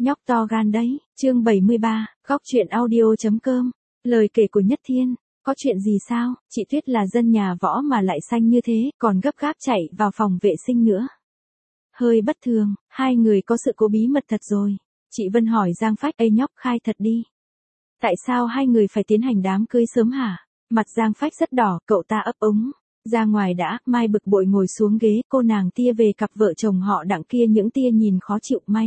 nhóc to gan đấy, chương 73, góc truyện audio.com, lời kể của Nhất Thiên, có chuyện gì sao, chị Tuyết là dân nhà võ mà lại xanh như thế, còn gấp gáp chạy vào phòng vệ sinh nữa. Hơi bất thường, hai người có sự cố bí mật thật rồi. Chị Vân hỏi Giang Phách, ê nhóc khai thật đi. Tại sao hai người phải tiến hành đám cưới sớm hả? Mặt Giang Phách rất đỏ, cậu ta ấp úng. Ra ngoài đã, Mai bực bội ngồi xuống ghế, cô nàng tia về cặp vợ chồng họ Đặng kia những tia nhìn khó chịu. Mai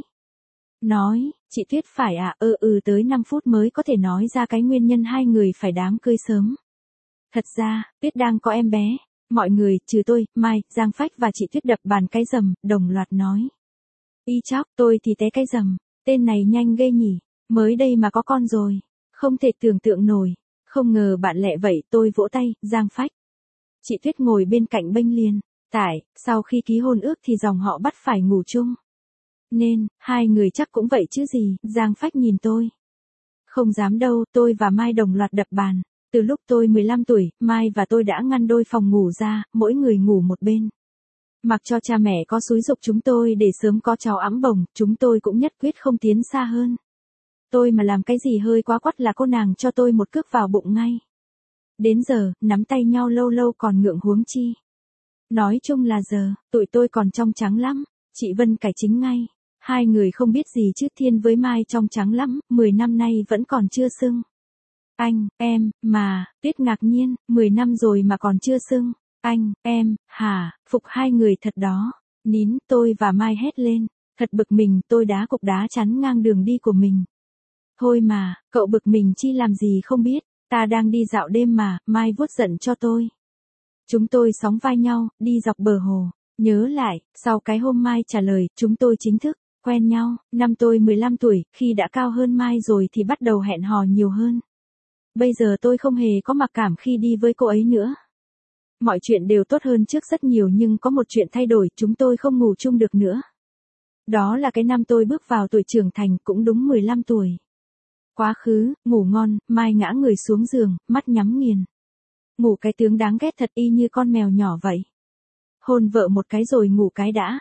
nói, chị Tuyết phải à, tới 5 phút mới có thể nói ra cái nguyên nhân hai người phải đám cưới sớm. Thật ra, Tuyết đang có em bé. Mọi người, trừ tôi, Mai, Giang Phách và chị Tuyết đập bàn cái rầm, đồng loạt nói. Y chóc, tôi thì té cái rầm, tên này nhanh ghê nhỉ, mới đây mà có con rồi, không thể tưởng tượng nổi, không ngờ bạn lẹ vậy. Tôi vỗ tay, Giang Phách. Chị Tuyết ngồi bên cạnh bênh liền, sau khi ký hôn ước thì dòng họ bắt phải ngủ chung. Nên, hai người chắc cũng vậy chứ gì, Giang Phách nhìn tôi. Không dám đâu, tôi và Mai đồng loạt đập bàn. Từ lúc tôi 15 tuổi, Mai và tôi đã ngăn đôi phòng ngủ ra, mỗi người ngủ một bên. Mặc cho cha mẹ có xúi giục chúng tôi để sớm có cháu ẵm bồng, chúng tôi cũng nhất quyết không tiến xa hơn. Tôi mà làm cái gì hơi quá quắt là cô nàng cho tôi một cước vào bụng ngay. Đến giờ, nắm tay nhau lâu lâu còn ngượng huống chi. Nói chung là giờ, tụi tôi còn trong trắng lắm, chị Vân cải chính ngay. Hai người không biết gì chứ Thiên với Mai trong trắng lắm, 10 năm nay vẫn còn chưa sưng. Anh, em, mà, Tuyết ngạc nhiên, 10 năm rồi mà còn chưa sưng. Anh, em, hả, phục hai người thật đó. Nín, tôi và Mai hét lên. Thật bực mình, tôi đá cục đá chắn ngang đường đi của mình. Thôi mà, cậu bực mình chi làm gì không biết, ta đang đi dạo đêm mà, Mai vuốt giận cho tôi. Chúng tôi sóng vai nhau, đi dọc bờ hồ. Nhớ lại, sau cái hôm Mai trả lời, chúng tôi chính thức quen nhau. Năm tôi 15 tuổi, khi đã cao hơn Mai rồi thì bắt đầu hẹn hò nhiều hơn. Bây giờ tôi không hề có mặc cảm khi đi với cô ấy nữa. Mọi chuyện đều tốt hơn trước rất nhiều nhưng có một chuyện thay đổi, chúng tôi không ngủ chung được nữa. Đó là cái năm tôi bước vào tuổi trưởng thành, cũng đúng 15 tuổi. Quá khứ, ngủ ngon, Mai ngã người xuống giường, mắt nhắm nghiền. Ngủ cái tướng đáng ghét thật, y như con mèo nhỏ vậy. Hôn vợ một cái rồi ngủ cái đã.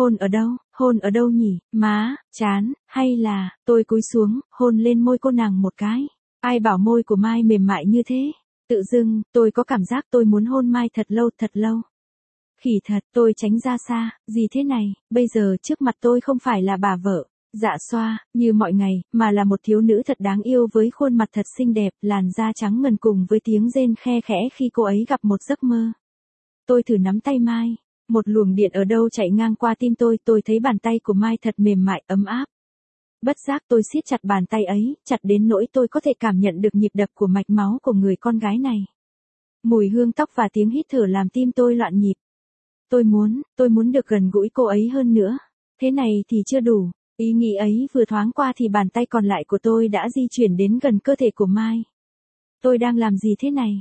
Hôn ở đâu nhỉ, má, chán, hay là, tôi cúi xuống, hôn lên môi cô nàng một cái. Ai bảo môi của Mai mềm mại như thế? Tự dưng, tôi có cảm giác tôi muốn hôn Mai thật lâu. Khỉ thật, tôi tránh ra xa, gì thế này, bây giờ trước mặt tôi không phải là bà vợ, dạ xoa, như mọi ngày, mà là một thiếu nữ thật đáng yêu với khuôn mặt thật xinh đẹp, làn da trắng ngần cùng với tiếng rên khe khẽ khi cô ấy gặp một giấc mơ. Tôi thử nắm tay Mai, một luồng điện ở đâu chạy ngang qua tim tôi thấy bàn tay của Mai thật mềm mại, ấm áp. Bất giác tôi siết chặt bàn tay ấy, chặt đến nỗi tôi có thể cảm nhận được nhịp đập của mạch máu của người con gái này. Mùi hương tóc và tiếng hít thở làm tim tôi loạn nhịp. Tôi muốn được gần gũi cô ấy hơn nữa. Thế này thì chưa đủ. Ý nghĩ ấy vừa thoáng qua thì bàn tay còn lại của tôi đã di chuyển đến gần cơ thể của Mai. Tôi đang làm gì thế này?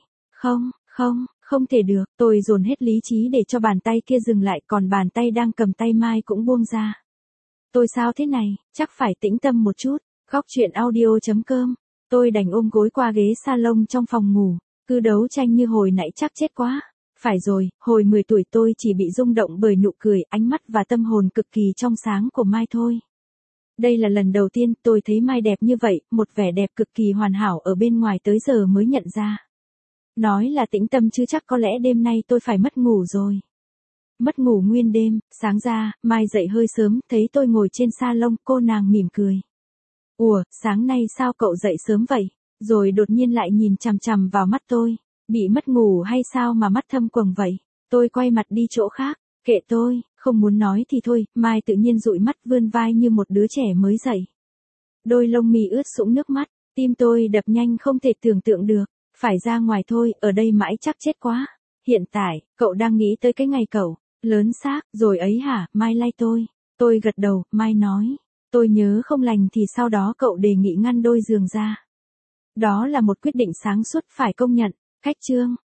Không thể được. Tôi dồn hết lý trí để cho bàn tay kia dừng lại, còn bàn tay đang cầm tay Mai cũng buông ra. Tôi sao thế này, chắc phải tĩnh tâm một chút. Góc truyện audio.com. Tôi đành ôm gối qua ghế salon trong phòng ngủ. Cứ đấu tranh như hồi nãy chắc chết quá. Phải rồi, hồi 10 tuổi tôi chỉ bị rung động bởi nụ cười, ánh mắt và tâm hồn cực kỳ trong sáng của Mai thôi. Đây là lần đầu tiên tôi thấy Mai đẹp như vậy, một vẻ đẹp cực kỳ hoàn hảo ở bên ngoài tới giờ mới nhận ra. Nói là tĩnh tâm chứ chắc có lẽ đêm nay tôi phải mất ngủ rồi. Mất ngủ nguyên đêm, sáng ra, Mai dậy hơi sớm, thấy tôi ngồi trên salon, cô nàng mỉm cười. Ủa, sáng nay sao cậu dậy sớm vậy? Rồi đột nhiên lại nhìn chằm chằm vào mắt tôi. Bị mất ngủ hay sao mà mắt thâm quầng vậy? Tôi quay mặt đi chỗ khác, kệ tôi, không muốn nói thì thôi. Mai tự nhiên dụi mắt vươn vai như một đứa trẻ mới dậy. Đôi lông mi ướt sũng nước mắt, tim tôi đập nhanh không thể tưởng tượng được. Phải ra ngoài thôi, ở đây mãi chắc chết quá. Hiện tại, cậu đang nghĩ tới cái ngày cậu lớn xác rồi ấy hả? Mai lay tôi. Tôi gật đầu, Mai nói. Tôi nhớ không lành thì sau đó cậu đề nghị ngăn đôi giường ra. Đó là một quyết định sáng suốt phải công nhận. Cách chương,